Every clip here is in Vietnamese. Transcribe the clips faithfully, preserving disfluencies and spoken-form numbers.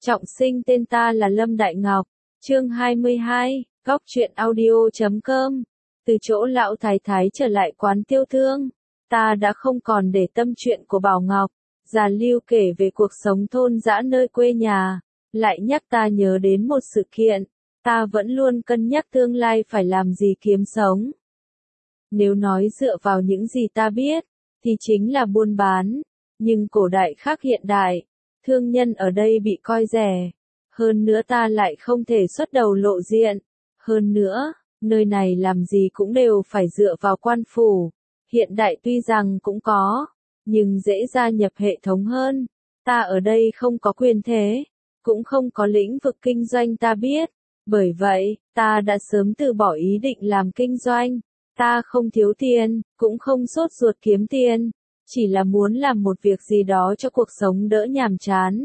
Trọng sinh, tên ta là Lâm Đại Ngọc. Chương hai mươi hai, góc truyện audio chấm com. Từ chỗ lão thái thái trở lại quán tiêu thương, ta đã không còn để tâm chuyện của Bảo Ngọc. Già Lưu kể về cuộc sống thôn dã nơi quê nhà, lại nhắc ta nhớ đến một sự kiện. Ta vẫn luôn cân nhắc tương lai phải làm gì kiếm sống. Nếu nói dựa vào những gì ta biết, thì chính là buôn bán. Nhưng cổ đại khác hiện đại, thương nhân ở đây bị coi rẻ. Hơn nữa ta lại không thể xuất đầu lộ diện. Hơn nữa, nơi này làm gì cũng đều phải dựa vào quan phủ. Hiện đại tuy rằng cũng có, nhưng dễ gia nhập hệ thống hơn. Ta ở đây không có quyền thế, cũng không có lĩnh vực kinh doanh ta biết. Bởi vậy, ta đã sớm từ bỏ ý định làm kinh doanh. Ta không thiếu tiền, cũng không sốt ruột kiếm tiền. Chỉ là muốn làm một việc gì đó cho cuộc sống đỡ nhàm chán.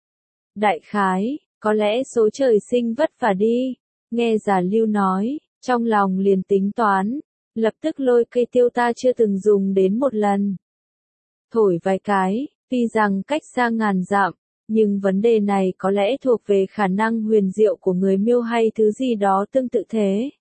Đại khái, có lẽ số trời sinh vất vả đi. Nghe già Lưu nói, trong lòng liền tính toán. Lập tức lôi cây tiêu ta chưa từng dùng đến một lần. Thổi vài cái, tuy rằng cách xa ngàn dặm, nhưng vấn đề này có lẽ thuộc về khả năng huyền diệu của người Miêu hay thứ gì đó tương tự thế.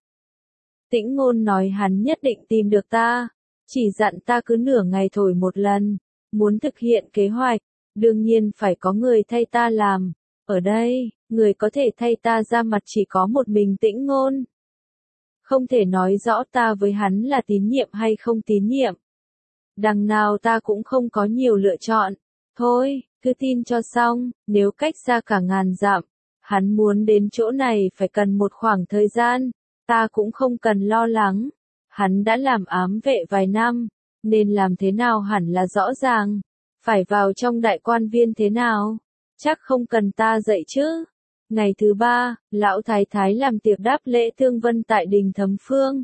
Tĩnh Ngôn nói hắn nhất định tìm được ta, chỉ dặn ta cứ nửa ngày thổi một lần. Muốn thực hiện kế hoạch, đương nhiên phải có người thay ta làm. Ở đây, người có thể thay ta ra mặt chỉ có một mình Tĩnh Ngôn. Không thể nói rõ ta với hắn là tín nhiệm hay không tín nhiệm. Đằng nào ta cũng không có nhiều lựa chọn. Thôi, cứ tin cho xong, nếu cách xa cả ngàn dặm, hắn muốn đến chỗ này phải cần một khoảng thời gian, ta cũng không cần lo lắng. Hắn đã làm ám vệ vài năm, nên làm thế nào hẳn là rõ ràng. Phải vào trong đại quan viên thế nào, chắc không cần ta dạy chứ. Ngày thứ ba, lão thái thái làm tiệc đáp lễ thương vân tại đình Thấm Phương.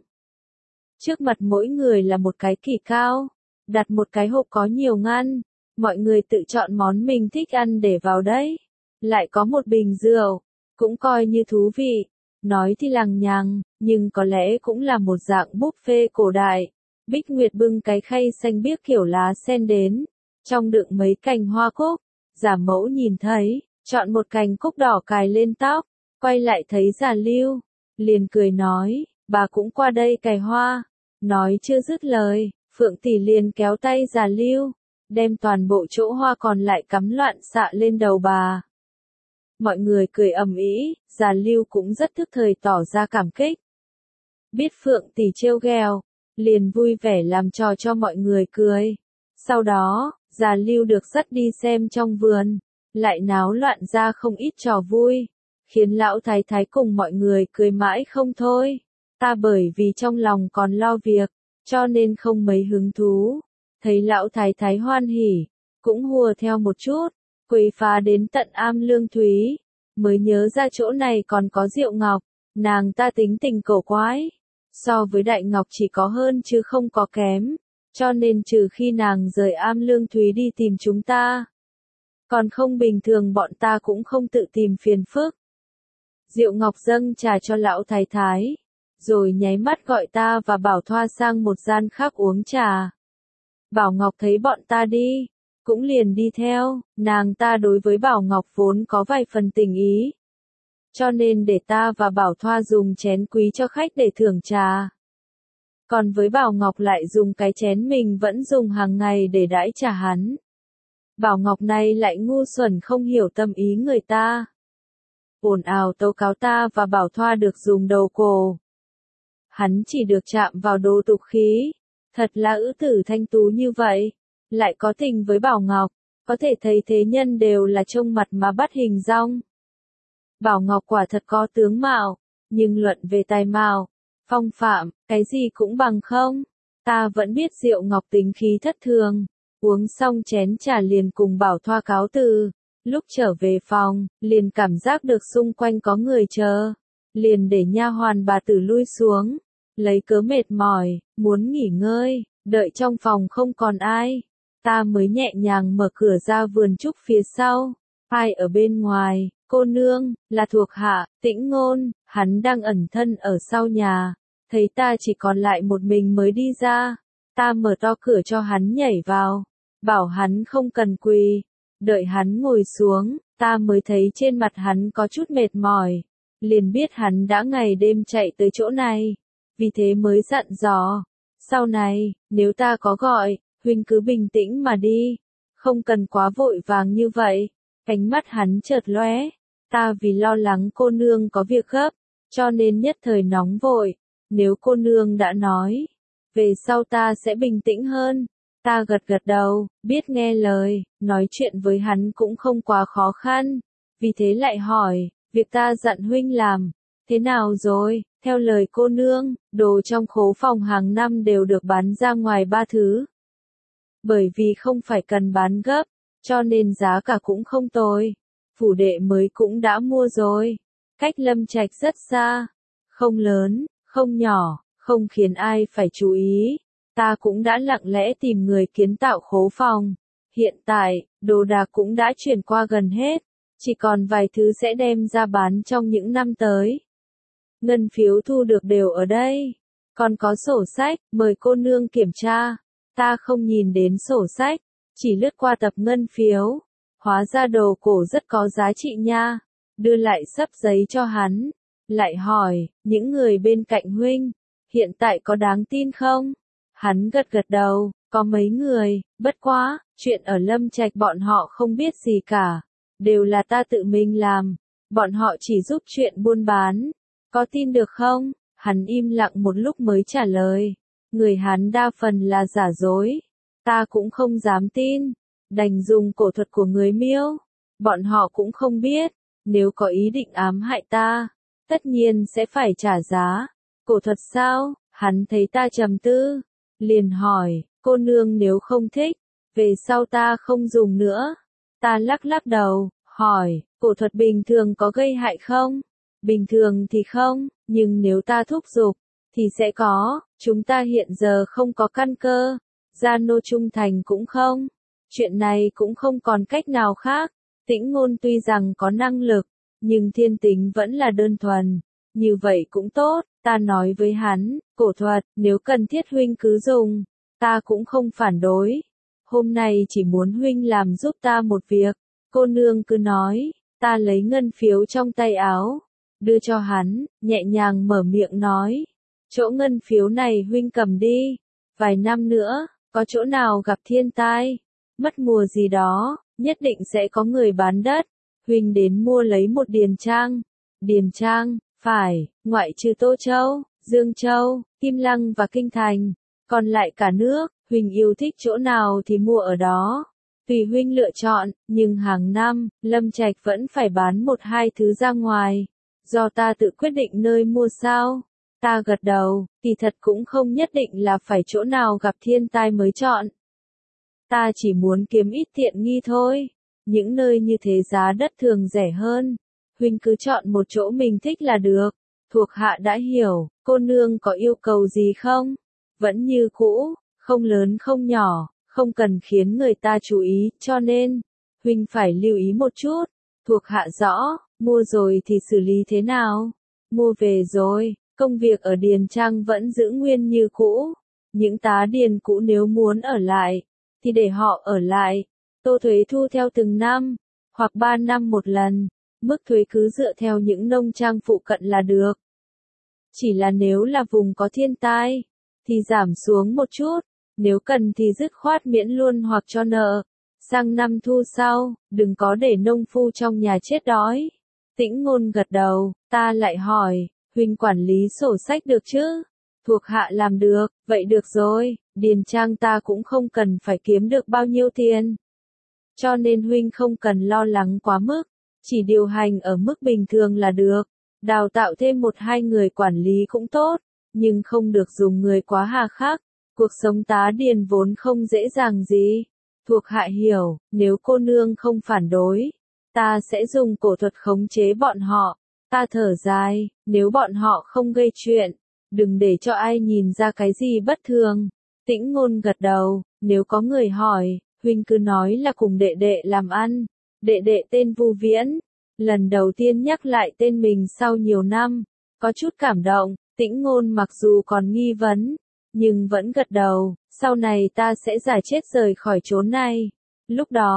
Trước mặt mỗi người là một cái kỷ cao, đặt một cái hộp có nhiều ngăn, mọi người tự chọn món mình thích ăn để vào đấy. Lại có một bình rượu, cũng coi như thú vị. Nói thì lằng nhằng, nhưng có lẽ cũng là một dạng buffet cổ đại. Bích Nguyệt bưng cái khay xanh biếc kiểu lá sen đến, trong đựng mấy cành hoa cúc. Giả Mẫu nhìn thấy, chọn một cành cúc đỏ cài lên tóc, quay lại thấy Già Lưu, liền cười nói, bà cũng qua đây cài hoa. Nói chưa dứt lời, Phượng tỷ liền kéo tay Già Lưu, đem toàn bộ chỗ hoa còn lại cắm loạn xạ lên đầu bà. Mọi người cười ầm ĩ, Già Lưu cũng rất thức thời tỏ ra cảm kích. Biết Phượng tỷ trêu ghẹo, liền vui vẻ làm trò cho mọi người cười. Sau đó, Già Lưu được dắt đi xem trong vườn, lại náo loạn ra không ít trò vui, khiến lão thái thái cùng mọi người cười mãi không thôi. Ta bởi vì trong lòng còn lo việc, cho nên không mấy hứng thú. Thấy lão thái thái hoan hỉ, cũng hùa theo một chút, quấy phá đến tận Am Lương Thúy, mới nhớ ra chỗ này còn có Diệu Ngọc. Nàng ta tính tình cổ quái, so với Đại Ngọc chỉ có hơn chứ không có kém, cho nên trừ khi nàng rời Am Lương Thúy đi tìm chúng ta, còn không bình thường bọn ta cũng không tự tìm phiền phức. Diệu Ngọc dâng trà cho lão thái thái, rồi nháy mắt gọi ta và Bảo Thoa sang một gian khác uống trà. Bảo Ngọc thấy bọn ta đi, cũng liền đi theo. Nàng ta đối với Bảo Ngọc vốn có vài phần tình ý, cho nên để ta và Bảo Thoa dùng chén quý cho khách để thưởng trà. Còn với Bảo Ngọc lại dùng cái chén mình vẫn dùng hàng ngày để đãi trà hắn. Bảo Ngọc này lại ngu xuẩn không hiểu tâm ý người ta. Ồn ào tố cáo ta và Bảo Thoa được dùng đầu cổ. Hắn chỉ được chạm vào đồ tục khí. Thật là ữ tử thanh tú như vậy, lại có tình với Bảo Ngọc, có thể thấy thế nhân đều là trông mặt mà bắt hình dong. Bảo Ngọc quả thật có tướng mạo, nhưng luận về tài mạo, phong phạm, cái gì cũng bằng không. Ta vẫn biết Diệu Ngọc tính khí thất thường. Uống xong chén trà liền cùng Bảo Thoa cáo từ. Lúc trở về phòng, liền cảm giác được xung quanh có người chờ, liền để nha hoàn bà tử lui xuống, lấy cớ mệt mỏi, muốn nghỉ ngơi. Đợi trong phòng không còn ai, ta mới nhẹ nhàng mở cửa ra vườn trúc phía sau. Ai ở bên ngoài? Cô nương, là thuộc hạ, Tĩnh Ngôn. Hắn đang ẩn thân ở sau nhà, thấy ta chỉ còn lại một mình mới đi ra. Ta mở to cửa cho hắn nhảy vào, bảo hắn không cần quỳ, Đợi hắn ngồi xuống, ta mới thấy trên mặt hắn có chút mệt mỏi, liền biết hắn đã ngày đêm chạy tới chỗ này, vì thế mới dặn dò, sau này, nếu ta có gọi, huynh cứ bình tĩnh mà đi, không cần quá vội vàng như vậy. Ánh mắt hắn chợt lóe, ta vì lo lắng cô nương có việc gấp, cho nên nhất thời nóng vội, nếu cô nương đã nói, về sau ta sẽ bình tĩnh hơn. Ta gật gật đầu, biết nghe lời, nói chuyện với hắn cũng không quá khó khăn, vì thế lại hỏi, việc ta dặn huynh làm, thế nào rồi? Theo lời cô nương, đồ trong khố phòng hàng năm đều được bán ra ngoài ba thứ. Bởi vì không phải cần bán gấp, cho nên giá cả cũng không tồi. Phủ đệ mới cũng đã mua rồi. Cách Lâm Trạch rất xa, không lớn, không nhỏ, không khiến ai phải chú ý. Ta cũng đã lặng lẽ tìm người kiến tạo khố phòng. Hiện tại, đồ đạc cũng đã chuyển qua gần hết, chỉ còn vài thứ sẽ đem ra bán trong những năm tới. Ngân phiếu thu được đều ở đây. Còn có sổ sách, mời cô nương kiểm tra. Ta không nhìn đến sổ sách, chỉ lướt qua tập ngân phiếu. Hóa ra đồ cổ rất có giá trị nha. Đưa lại xấp giấy cho hắn. Lại hỏi, những người bên cạnh huynh, hiện tại có đáng tin không? Hắn gật gật đầu, có mấy người, bất quá, chuyện ở Lâm Trạch bọn họ không biết gì cả. Đều là ta tự mình làm. Bọn họ chỉ giúp chuyện buôn bán. Có tin được không? Hắn im lặng một lúc mới trả lời. Người hắn đa phần là giả dối. Ta cũng không dám tin. Đành dùng cổ thuật của người Miêu. Bọn họ cũng không biết. Nếu có ý định ám hại ta, tất nhiên sẽ phải trả giá. Cổ thuật sao? Hắn thấy ta trầm tư. Liền hỏi, cô nương nếu không thích, về sau ta không dùng nữa. Ta lắc lắc đầu, hỏi, cổ thuật bình thường có gây hại không? Bình thường thì không, nhưng nếu ta thúc giục, thì sẽ có. Chúng ta hiện giờ không có căn cơ, gia nô trung thành cũng không. Chuyện này cũng không còn cách nào khác. Tĩnh Ngôn tuy rằng có năng lực, nhưng thiên tính vẫn là đơn thuần. Như vậy cũng tốt, ta nói với hắn, cổ thuật, nếu cần thiết huynh cứ dùng, ta cũng không phản đối. Hôm nay chỉ muốn huynh làm giúp ta một việc, cô nương cứ nói. Ta lấy ngân phiếu trong tay áo, đưa cho hắn, nhẹ nhàng mở miệng nói. Chỗ ngân phiếu này huynh cầm đi, vài năm nữa, có chỗ nào gặp thiên tai, mất mùa gì đó, nhất định sẽ có người bán đất. Huynh đến mua lấy một điền trang. Điền trang, phải, ngoại trừ Tô Châu, Dương Châu, Kim Lăng và Kinh Thành, còn lại cả nước, huynh yêu thích chỗ nào thì mua ở đó. Tùy huynh lựa chọn, nhưng hàng năm, Lâm Trạch vẫn phải bán một hai thứ ra ngoài. Do ta tự quyết định nơi mua sao? Ta gật đầu, kỳ thật cũng không nhất định là phải chỗ nào gặp thiên tai mới chọn. Ta chỉ muốn kiếm ít tiện nghi thôi. Những nơi như thế giá đất thường rẻ hơn. Huynh cứ chọn một chỗ mình thích là được. Thuộc hạ đã hiểu, cô nương có yêu cầu gì không? Vẫn như cũ, không lớn không nhỏ, không cần khiến người ta chú ý, cho nên, huynh phải lưu ý một chút. Thuộc hạ rõ, mua rồi thì xử lý thế nào? Mua về rồi, công việc ở điền trang vẫn giữ nguyên như cũ. Những tá điền cũ nếu muốn ở lại, thì để họ ở lại. Tô thuế thu theo từng năm, hoặc ba năm một lần. Mức thuế cứ dựa theo những nông trang phụ cận là được. Chỉ là nếu là vùng có thiên tai, thì giảm xuống một chút. Nếu cần thì dứt khoát miễn luôn hoặc cho nợ. Sang năm thu sau, đừng có để nông phu trong nhà chết đói. Tĩnh Ngôn gật đầu, ta lại hỏi, huynh quản lý sổ sách được chứ? Thuộc hạ làm được, vậy được rồi, điền trang ta cũng không cần phải kiếm được bao nhiêu tiền. Cho nên huynh không cần lo lắng quá mức, chỉ điều hành ở mức bình thường là được. Đào tạo thêm một hai người quản lý cũng tốt, nhưng không được dùng người quá hà khắc. Cuộc sống tá điền vốn không dễ dàng gì. Thuộc hạ hiểu, nếu cô nương không phản đối, ta sẽ dùng cổ thuật khống chế bọn họ. Ta thở dài, nếu bọn họ không gây chuyện, đừng để cho ai nhìn ra cái gì bất thường. Tĩnh Ngôn gật đầu, nếu có người hỏi, huynh cứ nói là cùng đệ đệ làm ăn. Đệ đệ tên Vu Viễn, lần đầu tiên nhắc lại tên mình sau nhiều năm, có chút cảm động. Tĩnh Ngôn mặc dù còn nghi vấn, nhưng vẫn gật đầu, sau này ta sẽ giải chết rời khỏi chốn này. Lúc đó,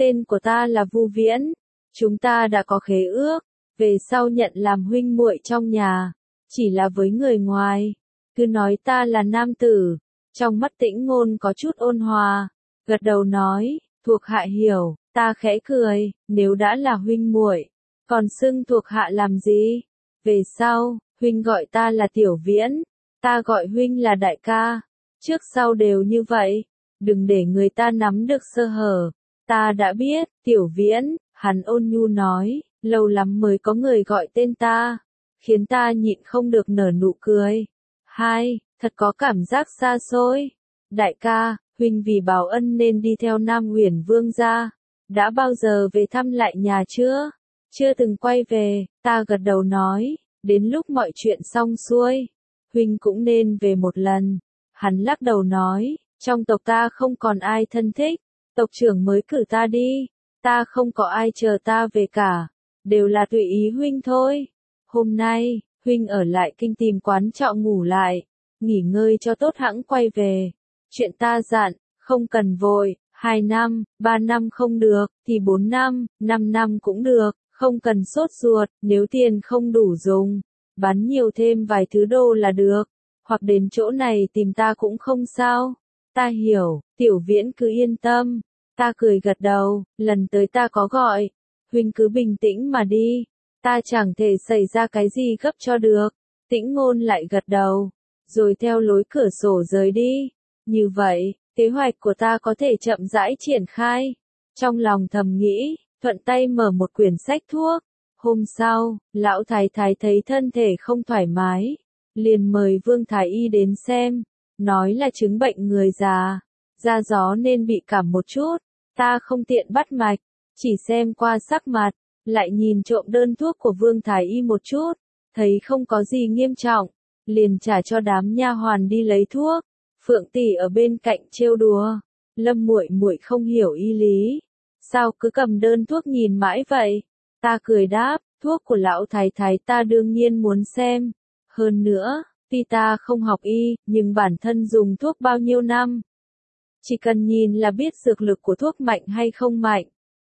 tên của ta là Vu Viễn, chúng ta đã có khế ước, về sau nhận làm huynh muội trong nhà, chỉ là với người ngoài, cứ nói ta là nam tử. Trong mắt Tĩnh Ngôn có chút ôn hòa, gật đầu nói, thuộc hạ hiểu. Ta khẽ cười, nếu đã là huynh muội, còn xưng thuộc hạ làm gì? Về sau, huynh gọi ta là Tiểu Viễn, ta gọi huynh là đại ca, trước sau đều như vậy, đừng để người ta nắm được sơ hở. Ta đã biết, Tiểu Viễn, hắn ôn nhu nói, lâu lắm mới có người gọi tên ta, khiến ta nhịn không được nở nụ cười. Hai, thật có cảm giác xa xôi. Đại ca, huynh vì báo ân nên đi theo Nam Uyển Vương gia. Đã bao giờ về thăm lại nhà chưa? Chưa từng quay về, ta gật đầu nói, đến lúc mọi chuyện xong xuôi, huynh cũng nên về một lần. Hắn lắc đầu nói, trong tộc ta không còn ai thân thích, tộc trưởng mới cử ta đi, ta không có ai chờ ta về cả, đều là tùy ý huynh thôi. Hôm nay, huynh ở lại kinh tìm quán trọ ngủ lại, nghỉ ngơi cho tốt hẵng quay về. Chuyện ta dặn, không cần vội. Hai năm, ba năm không được, thì bốn năm, năm năm cũng được, không cần sốt ruột, nếu tiền không đủ dùng, bán nhiều thêm vài thứ đồ là được, hoặc đến chỗ này tìm ta cũng không sao. Ta hiểu, Tiểu Viễn cứ yên tâm. Ta cười gật đầu, lần tới ta có gọi, huynh cứ bình tĩnh mà đi, ta chẳng thể xảy ra cái gì gấp cho được. Tĩnh Ngôn lại gật đầu, rồi theo lối cửa sổ rời đi. Như vậy, kế hoạch của ta có thể chậm rãi triển khai. Trong lòng thầm nghĩ, thuận tay mở một quyển sách thuốc. Hôm sau, lão thái thái thấy thân thể không thoải mái, liền mời Vương thái y đến xem, nói là chứng bệnh người già, da gió nên bị cảm một chút. Ta không tiện bắt mạch, chỉ xem qua sắc mặt, lại nhìn trộm đơn thuốc của Vương thái y một chút, thấy không có gì nghiêm trọng, liền trả cho đám nha hoàn đi lấy thuốc. Phượng tỷ ở bên cạnh trêu đùa, Lâm muội muội không hiểu y lý, sao cứ cầm đơn thuốc nhìn mãi vậy? Ta cười đáp, thuốc của lão thái thái ta đương nhiên muốn xem. Hơn nữa, tuy ta không học y, nhưng bản thân dùng thuốc bao nhiêu năm, chỉ cần nhìn là biết dược lực của thuốc mạnh hay không mạnh,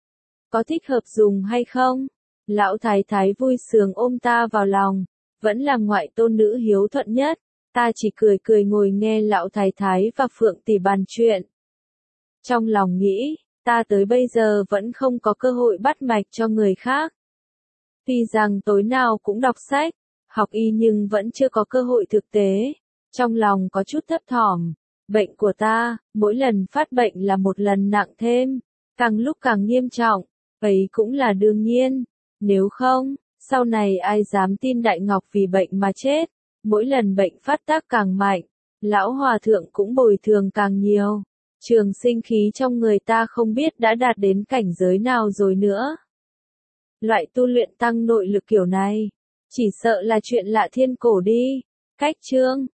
có thích hợp dùng hay không. Lão thái thái vui sướng ôm ta vào lòng, vẫn là ngoại tôn nữ hiếu thuận nhất. Ta chỉ cười cười ngồi nghe lão thái thái và Phượng tỷ bàn chuyện. Trong lòng nghĩ, ta tới bây giờ vẫn không có cơ hội bắt mạch cho người khác. Tuy rằng tối nào cũng đọc sách, học y nhưng vẫn chưa có cơ hội thực tế. Trong lòng có chút thấp thỏm. Bệnh của ta, mỗi lần phát bệnh là một lần nặng thêm, càng lúc càng nghiêm trọng. Ấy cũng là đương nhiên. Nếu không, sau này ai dám tin Đại Ngọc vì bệnh mà chết. Mỗi lần bệnh phát tác càng mạnh, lão hòa thượng cũng bồi thường càng nhiều. Trường sinh khí trong người ta không biết đã đạt đến cảnh giới nào rồi nữa. Loại tu luyện tăng nội lực kiểu này, chỉ sợ là chuyện lạ thiên cổ đi. Cách chương